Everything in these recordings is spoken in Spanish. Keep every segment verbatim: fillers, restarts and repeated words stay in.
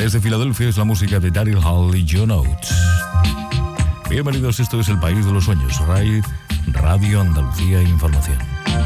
Desde Filadelfia es la música de Daryl Hall y John Oates. Bienvenidos, esto es El País de los Sueños, Ray, Radio Andalucía Información.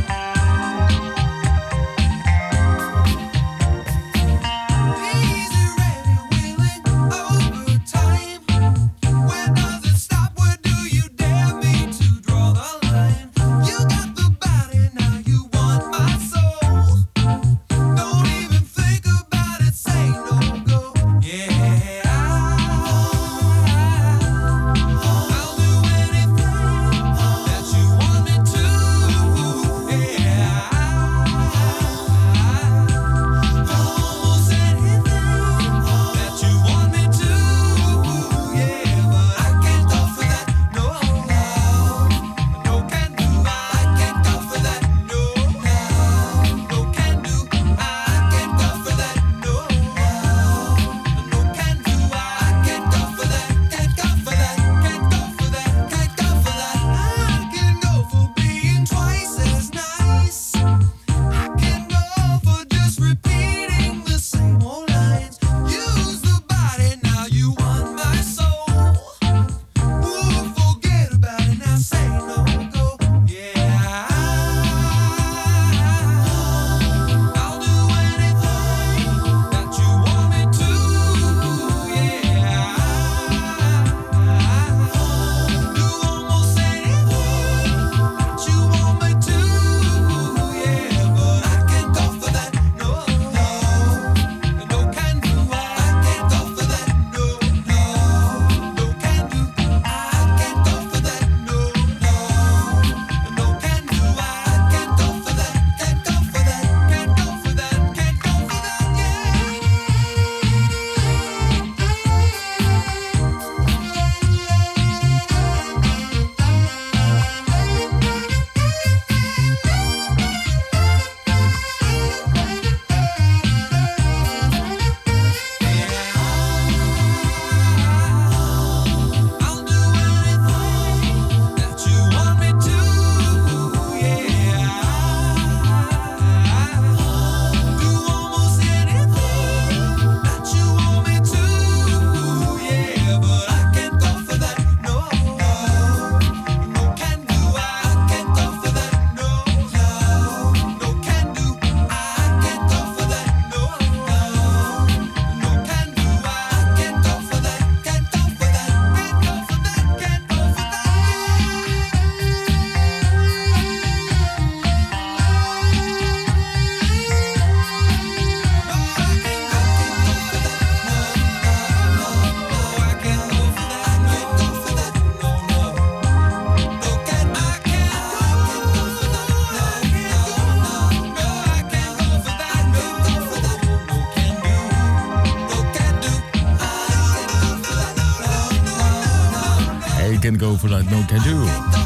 Can't Go For That, No Can Do.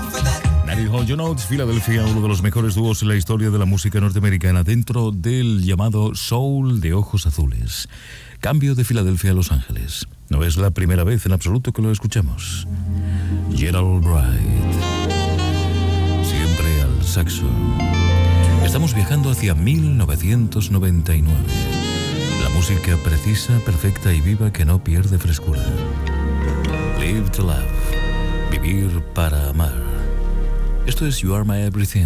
Daryl Hall, John Oates, Filadelfia, uno de los mejores dúos en la historia de la música norteamericana dentro del llamado Soul de Ojos Azules. Cambio de Filadelfia a Los Ángeles. No es la primera vez en absoluto que lo escuchamos. Gerald Bright, siempre al saxo. Estamos viajando hacia mil novecientos noventa y nueve. La música precisa, perfecta y viva que no pierde frescura. Live to Love. Vivir para amar. Esto es You Are My Everything.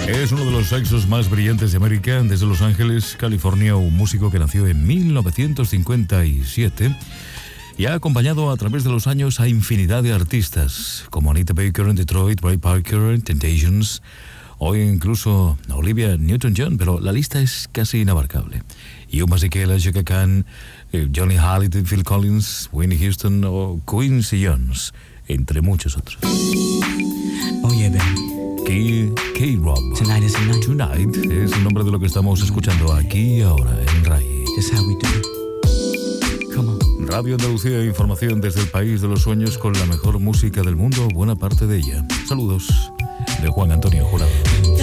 Es uno de los saxos más brillantes de América. Desde Los Ángeles, California, un músico que nació en mil novecientos cincuenta y siete y ha acompañado a través de los años a infinidad de artistas, como Anita Baker en Detroit, Ray Parker, Temptations, hoy incluso Olivia Newton-John, pero la lista es casi inabarcable. Hugh Masekela, Chaka Khan, Johnny Halliday, Phil Collins, Whitney Houston o Quincy Jones, entre muchos otros. Oh yeah, baby. K-Rob. Tonight is the night. Tonight es el nombre de lo que estamos escuchando aquí y ahora en RAI. That's how we do it. Come on. Radio Andalucía, información desde el país de los sueños con la mejor música del mundo, buena parte de ella. Saludos de Juan Antonio Jurado.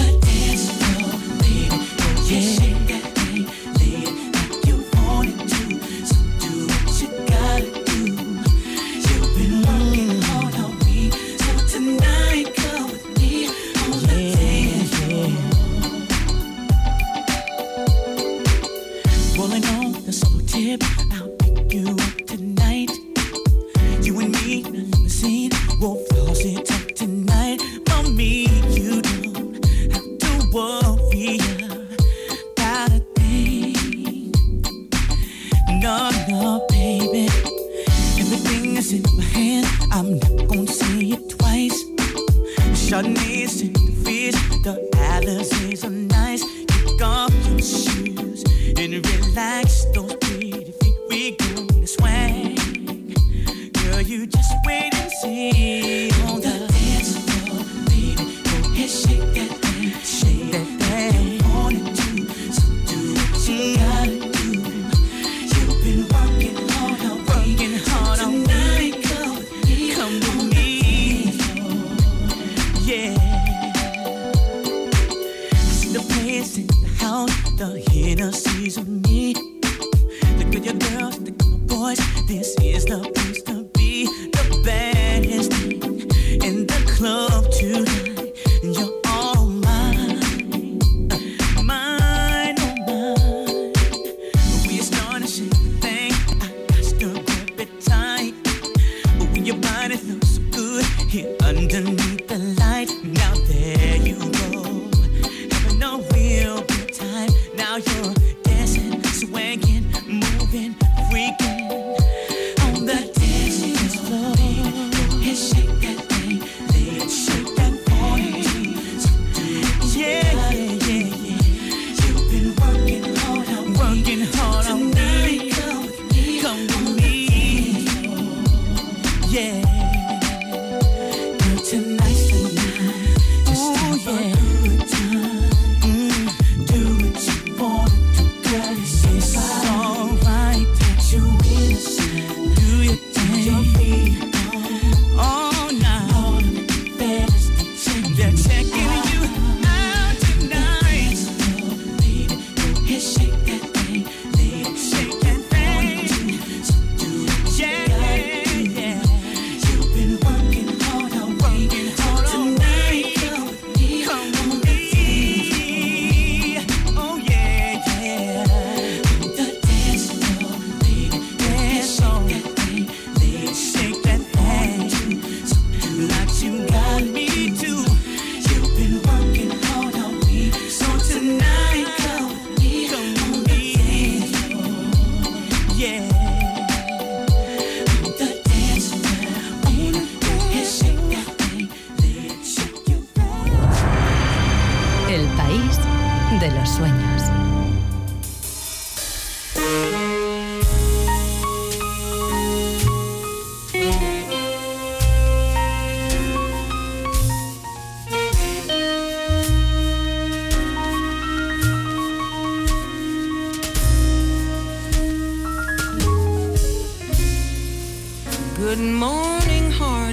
Good morning,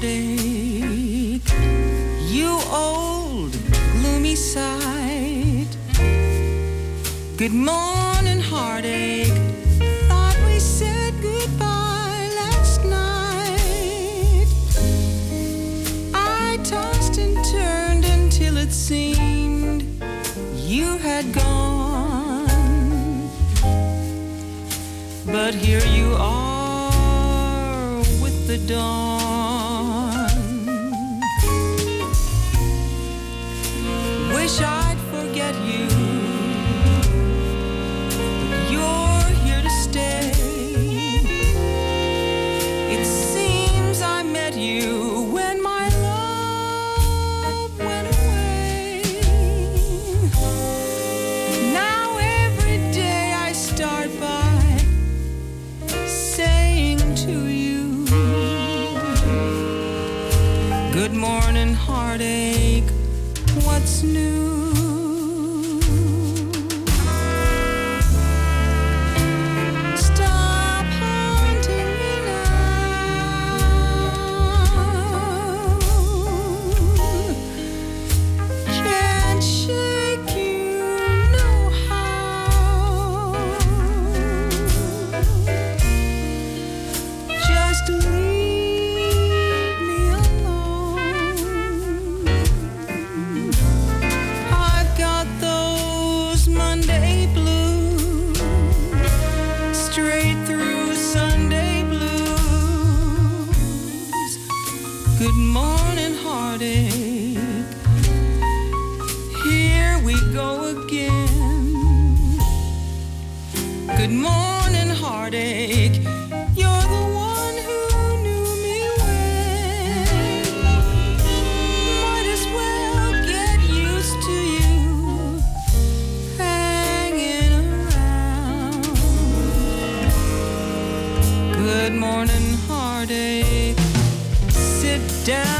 heartache, you old gloomy sight. Good morning, heartache, thought we said goodbye last night. I tossed and turned until it seemed you had gone, but here you are the dawn. Wish I'd heartache, what's new? Stop haunting me now. Can't shake you, no how. Just leave me alone. I've got those Monday blues, straight through Sunday blues. Good morning, heartache. Here we go again. Good morning, heartache. You're the one who knew me well. Might as well get used to you hanging around. Good morning, heartache. Sit down.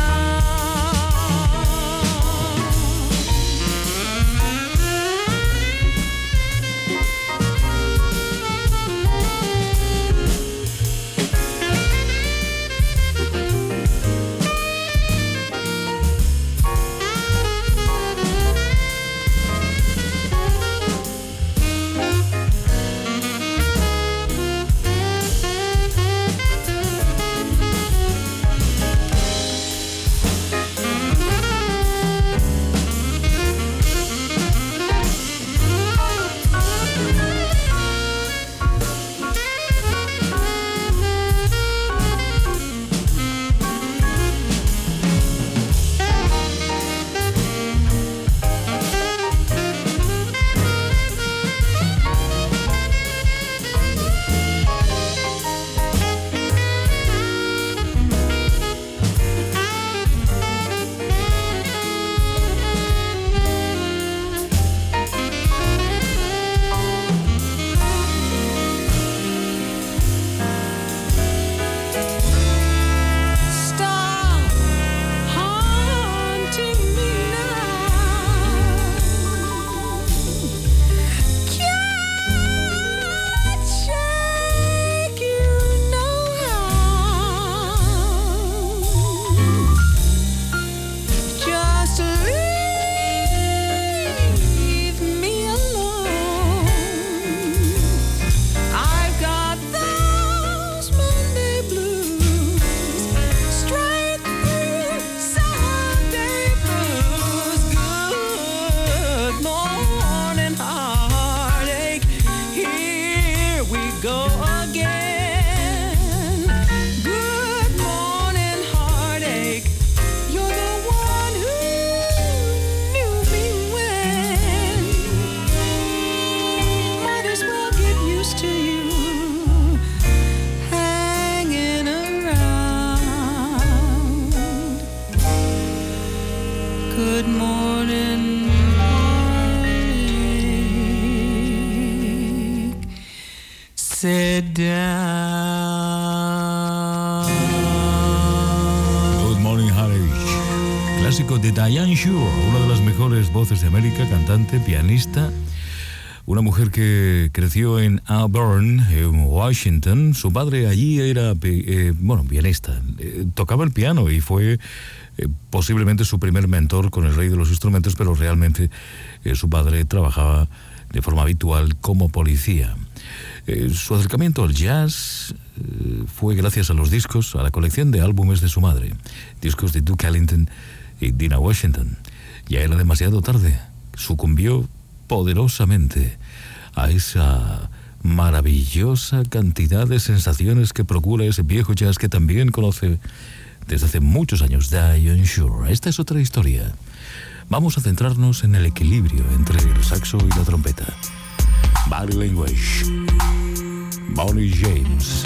Stop haunting me now. Can't shake you, no how. Just leave me alone. I've got those Monday blues, straight through Sunday blues. Good morning, heartache. Here we go again. Good morning, heartache. You're the one who knew me when. Might as well get used to you hanging around. Good morning, heartache. Sit down. Good Morning Heartache, clásico de Diane Shore, una de las mejores voces de América, cantante, pianista, una mujer que creció en Auburn, en Washington. Su padre allí era, eh, bueno, pianista, eh, tocaba el piano y fue eh, posiblemente su primer mentor con el rey de los instrumentos, pero realmente eh, su padre trabajaba de forma habitual como policía. Eh, su acercamiento al jazz eh, fue gracias a los discos, a la colección de álbumes de su madre, discos de Duke Ellington y Dinah Washington. Ya era demasiado tarde, sucumbió poderosamente a esa maravillosa cantidad de sensaciones que procura ese viejo jazz que también conoce desde hace muchos años Diane Shore. Esta es otra historia. Vamos a centrarnos en el equilibrio entre el saxo y la trompeta. Body Language, Bonnie James.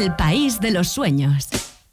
El país de los sueños.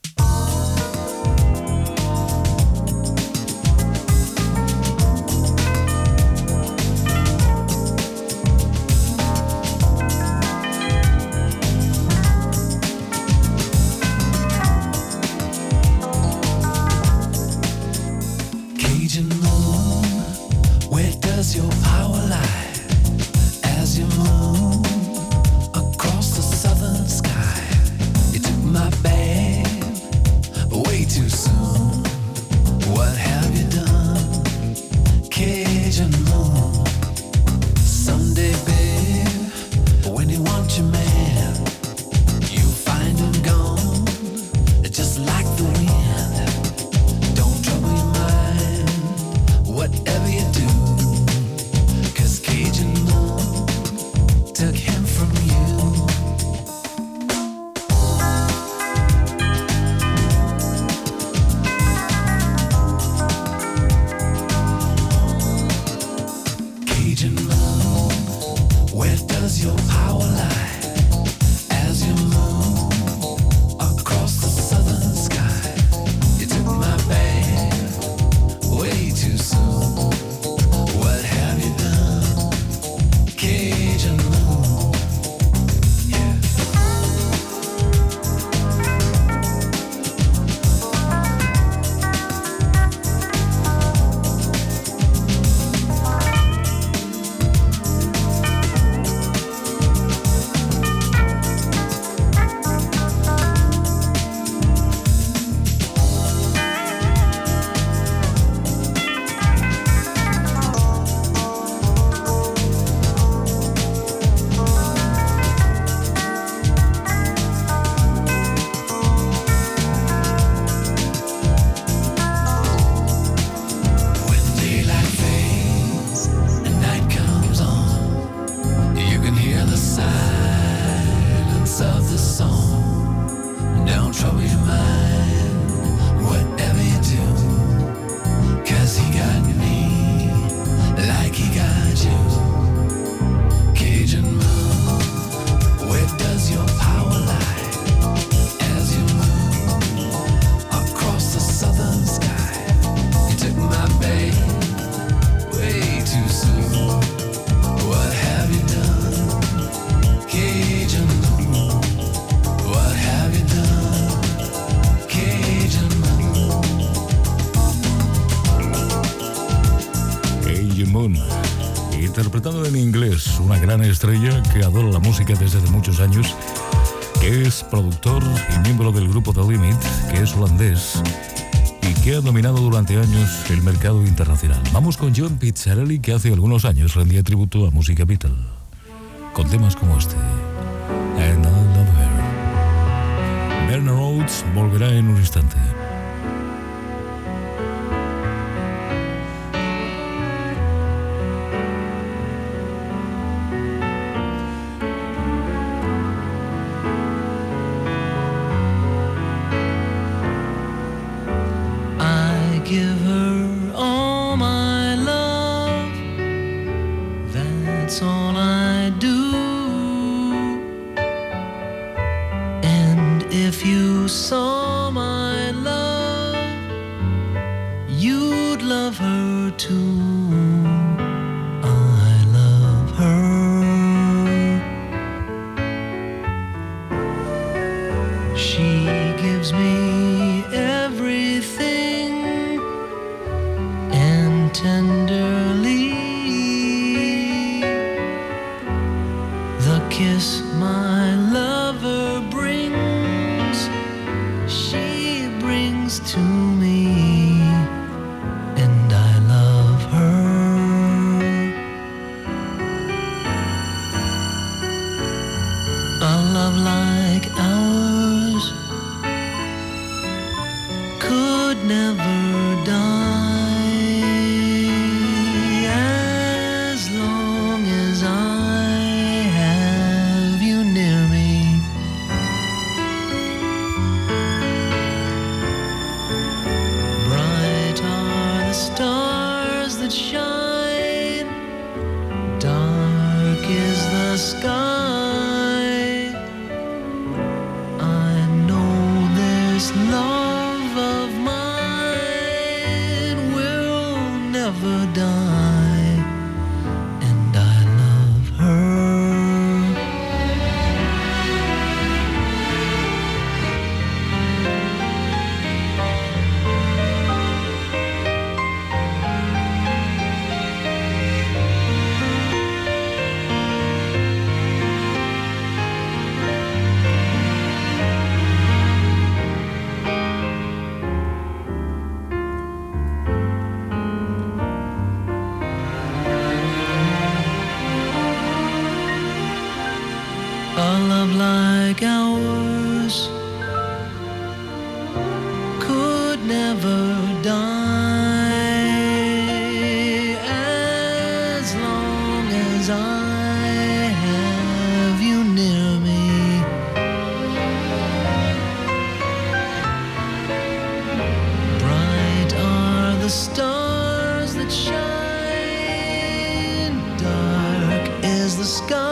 Interpretando en inglés una gran estrella que adora la música desde hace muchos años, que es productor y miembro del grupo The Limit, que es holandés y que ha dominado durante años el mercado internacional. Vamos con John Pizzarelli, que hace algunos años rendía tributo a música Beatle, con temas como este, And I Love Her. Bernard Rhodes volverá en un instante. Dark is the sky. I like ours could never die as long as I have you near me. Bright are the stars that shine, dark is the sky.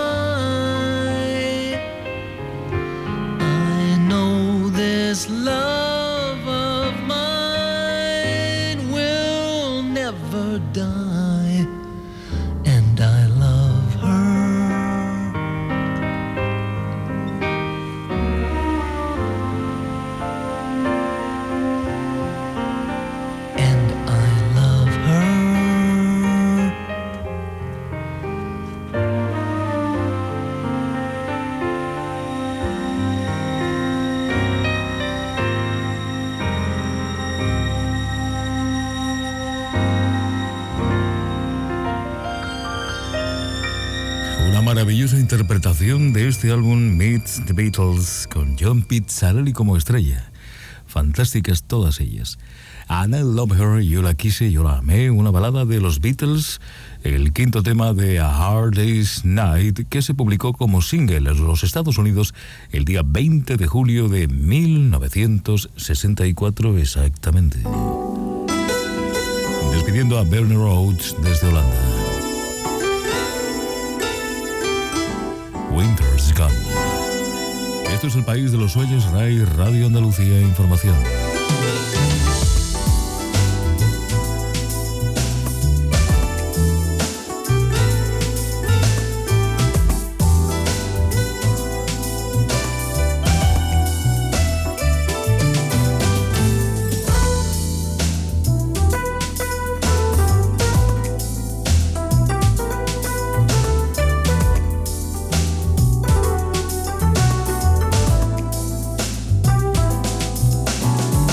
I know this love of mine will never die, and I love her. And I love her. Una maravillosa interpretación de este álbum Meet the Beatles con John Pizzarelli como estrella. Fantásticas todas ellas. And I Love Her, Yo la quise, yo la amé, una balada de los Beatles, el quinto tema de A Hard Day's Night, que se publicó como single en los Estados Unidos el día veinte de julio de mil novecientos sesenta y cuatro exactamente. Despidiendo a Bernie Rhodes desde Holanda. Winter's Gone. Esto es el país de los sueños, R A I, Radio Andalucía Información. I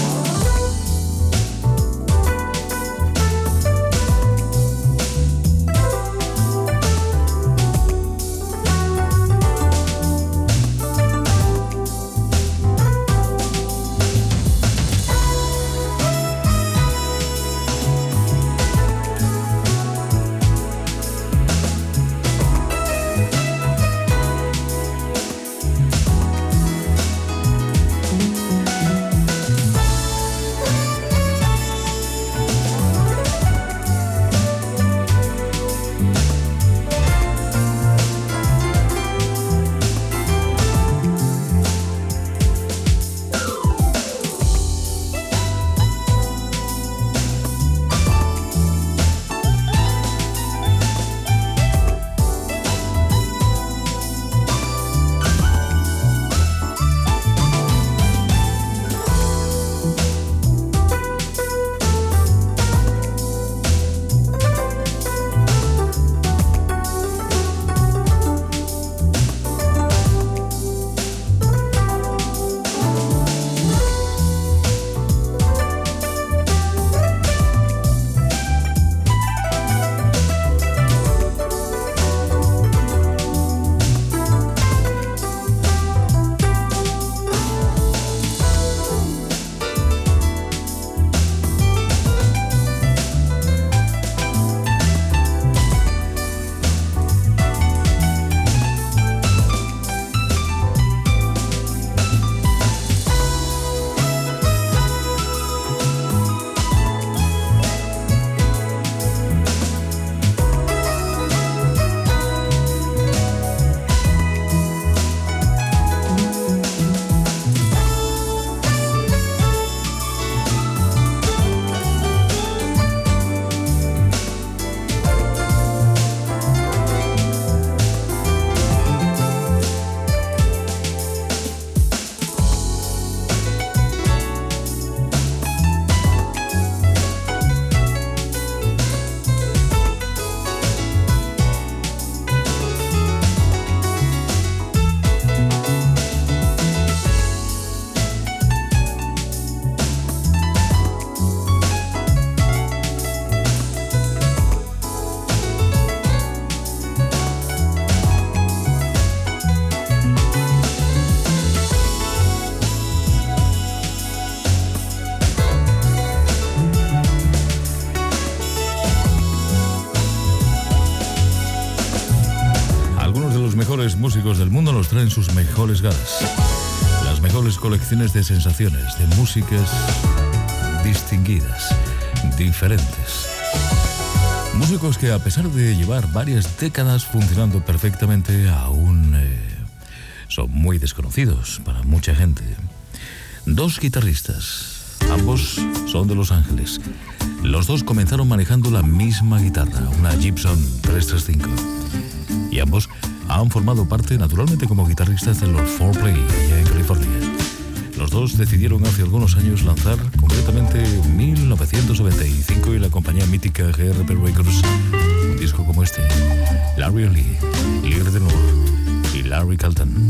mejores músicos del mundo nos traen sus mejores galas. Las mejores colecciones de sensaciones, de músicas distinguidas, diferentes. Músicos que, a pesar de llevar varias décadas funcionando perfectamente, aún eh, son muy desconocidos para mucha gente. Dos guitarristas, ambos son de Los Ángeles. Los dos comenzaron manejando la misma guitarra, una Gibson trescientos treinta y cinco. Y ambos han formado parte, naturalmente, como guitarristas de los four Play allá en California. Los dos decidieron hace algunos años lanzar, concretamente en mil novecientos noventa y cinco, y la compañía mítica G R P Records, un disco como este: Larry Lee, Lee Ritenour y Larry Carlton.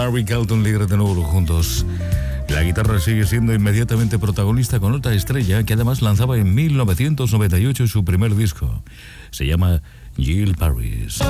Harry Carlton Ligre de nuevo juntos. La guitarra sigue siendo inmediatamente protagonista con otra estrella que además lanzaba en mil novecientos noventa y ocho su primer disco. Se llama Jill Paris.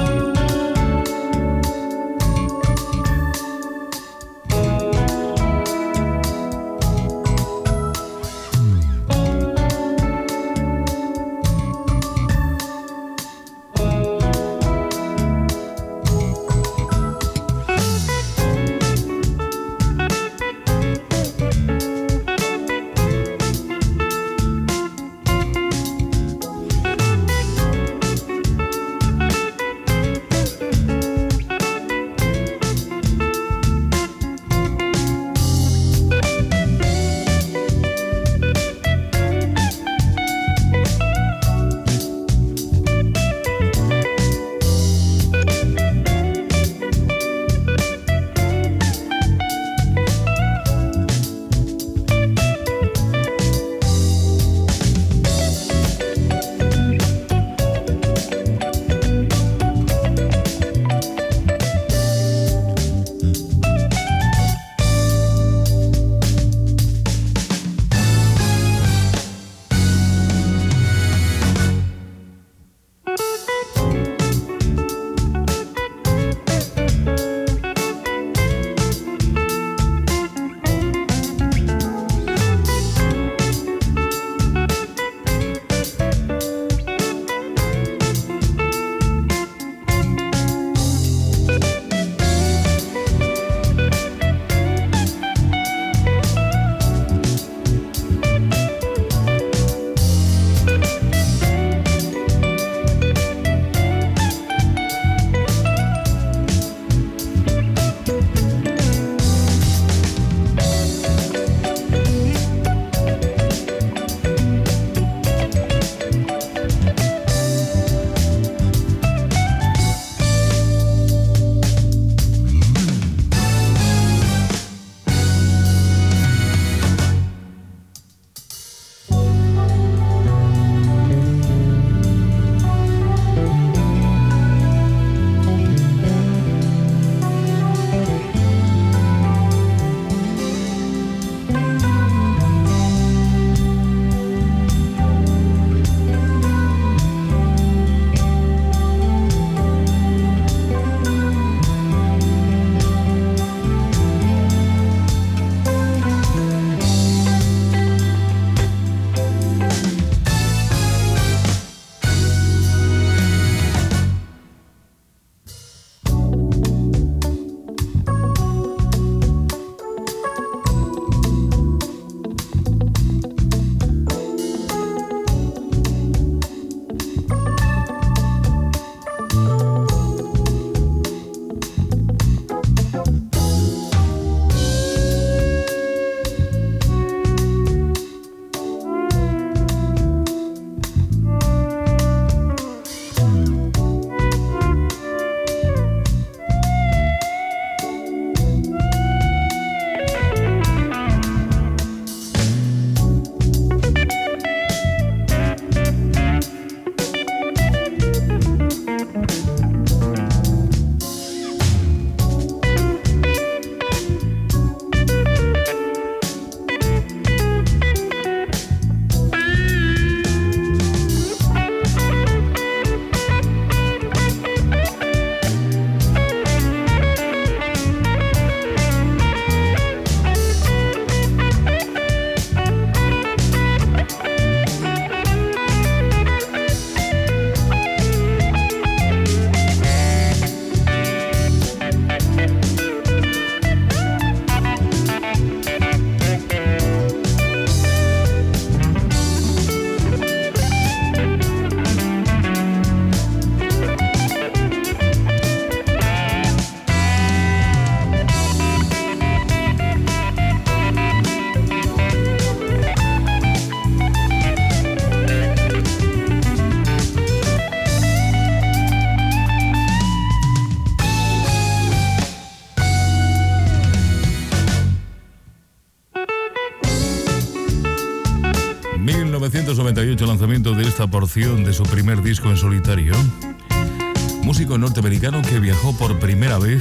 mil novecientos noventa y ocho, lanzamiento de esta porción de su primer disco en solitario. Músico norteamericano que viajó por primera vez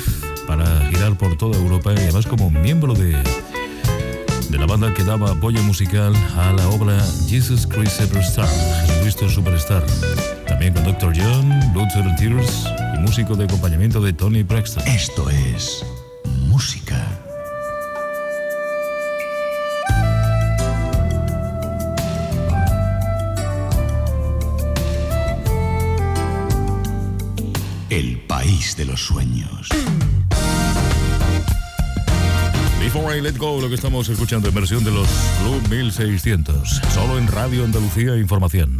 para girar por toda Europa y además como miembro de, de la banda que daba apoyo musical a la obra Jesus Christ Superstar, Jesucristo Superstar. También con doctor John, Luther Tears y músico de acompañamiento de Tony Braxton. Esto es música. El país de los sueños. Before I Let Go, lo que estamos escuchando en versión de los Club mil seiscientos, solo en Radio Andalucía Información.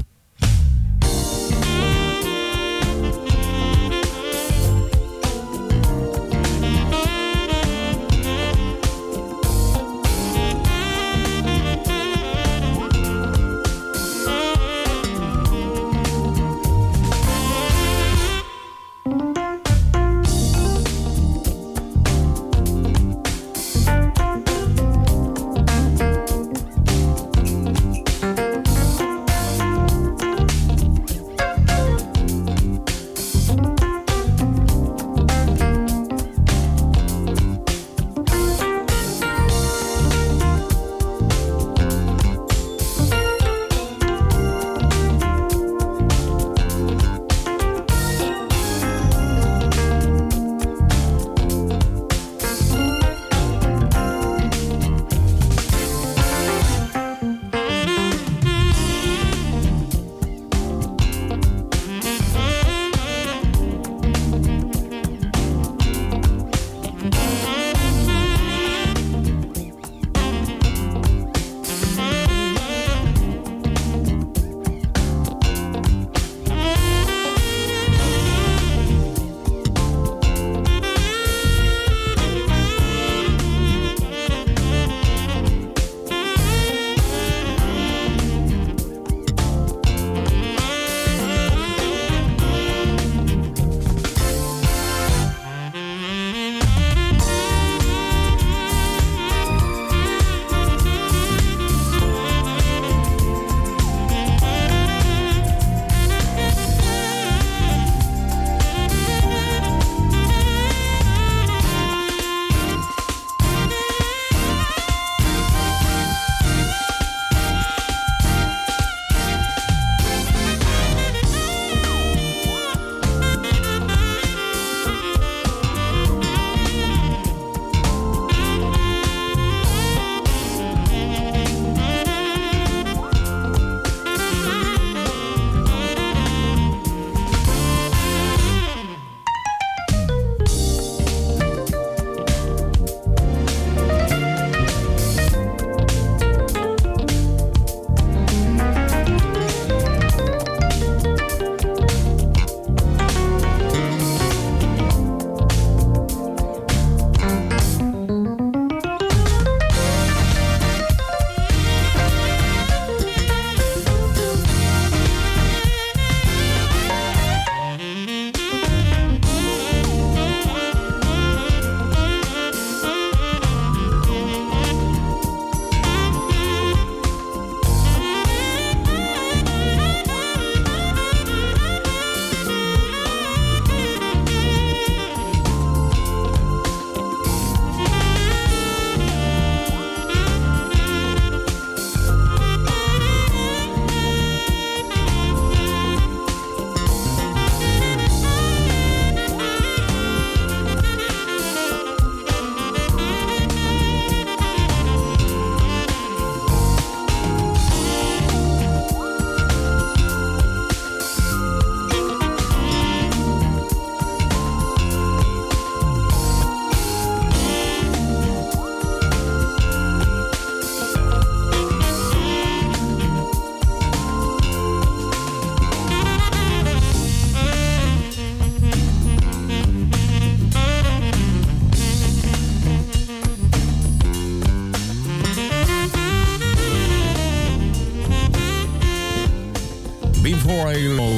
Before I Let Go,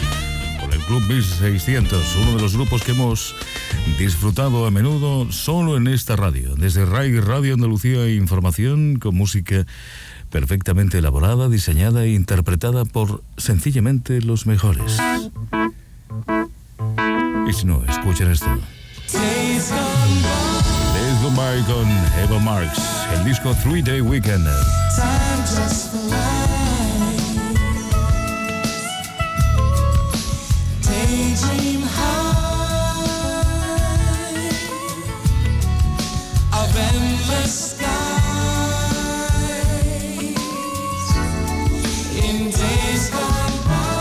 con el Club mil seiscientos, uno de los grupos que hemos disfrutado a menudo solo en esta radio, desde RAI Radio Andalucía Información, con música perfectamente elaborada, diseñada e interpretada por sencillamente los mejores. Y si no, escuchen esto. Days gone by. Days Gone By con Eva Marx, el disco Three Day Weekend. Time just flies. Daydream high of endless skies. In days gone by.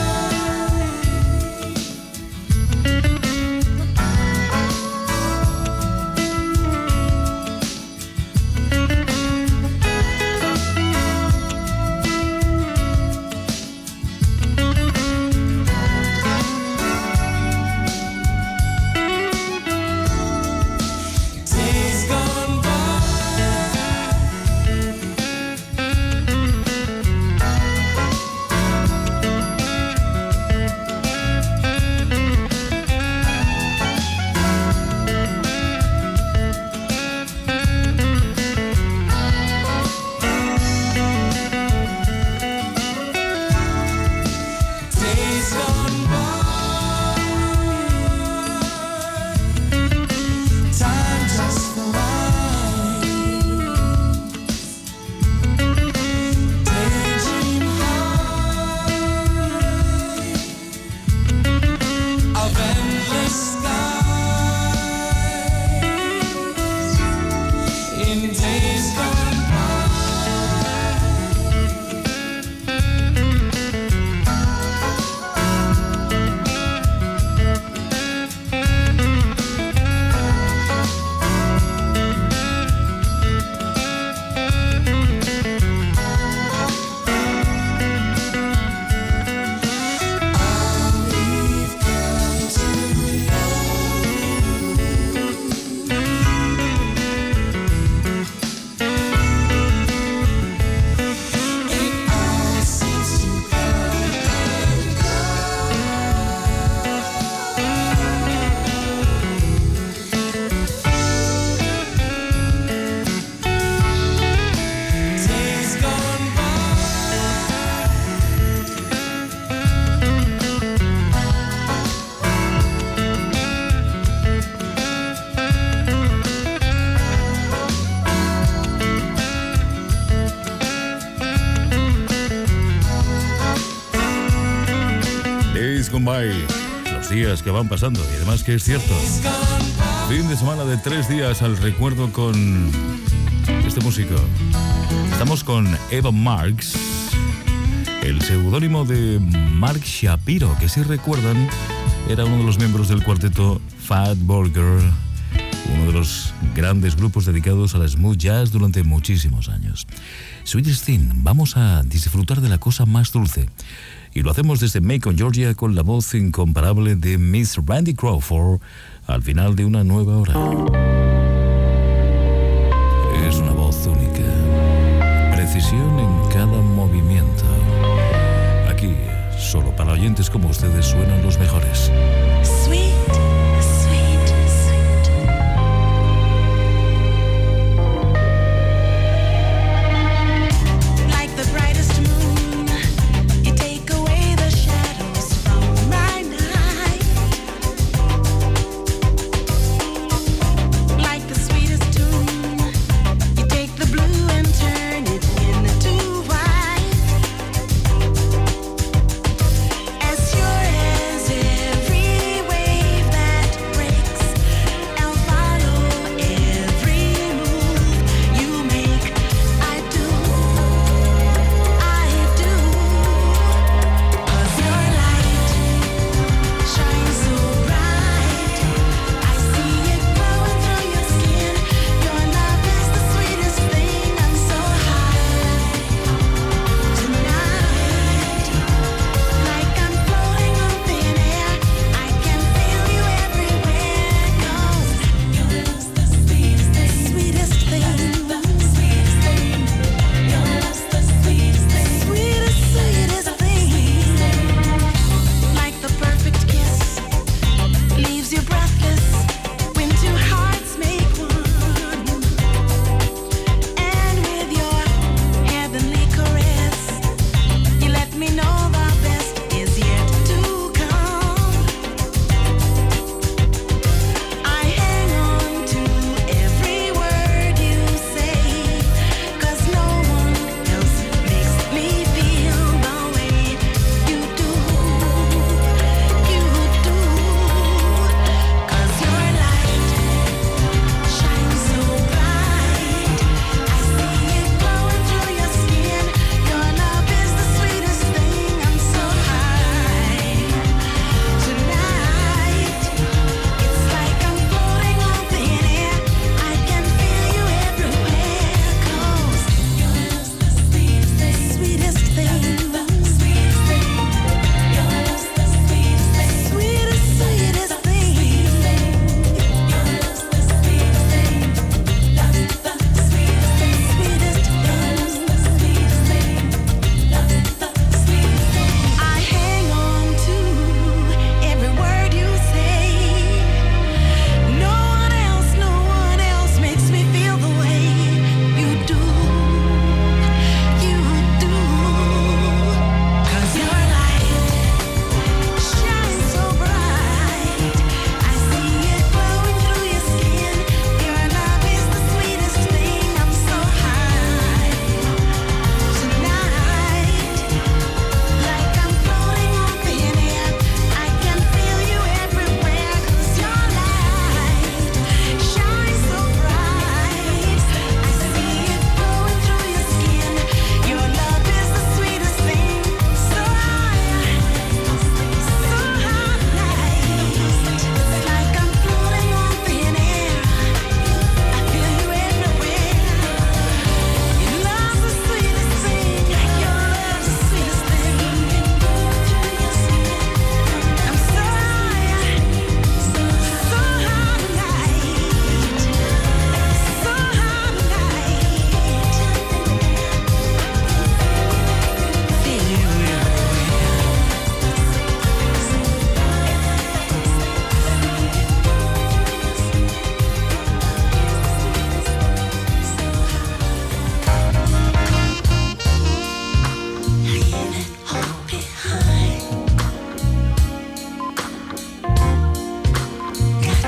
Los días que van pasando, y además que es cierto, fin de semana de tres días al recuerdo con este músico. Estamos con Eva Marx, el seudónimo de Mark Shapiro, que si recuerdan era uno de los miembros del cuarteto Fat Burger, uno de los grandes grupos dedicados a la smooth jazz durante muchísimos años. Sweetest Thing, vamos a disfrutar de la cosa más dulce. Y lo hacemos desde Macon, Georgia, con la voz incomparable de Miss Randy Crawford al final de una nueva hora. Es una voz única, precisión en cada movimiento. Aquí, solo para oyentes como ustedes, suenan los mejores. Sweet, sweet, sweet. Like the brightest moon, you take away the shadows from my night. Like the sweetest tune, you take the blue and turn it into white. As sure as if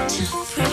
to free.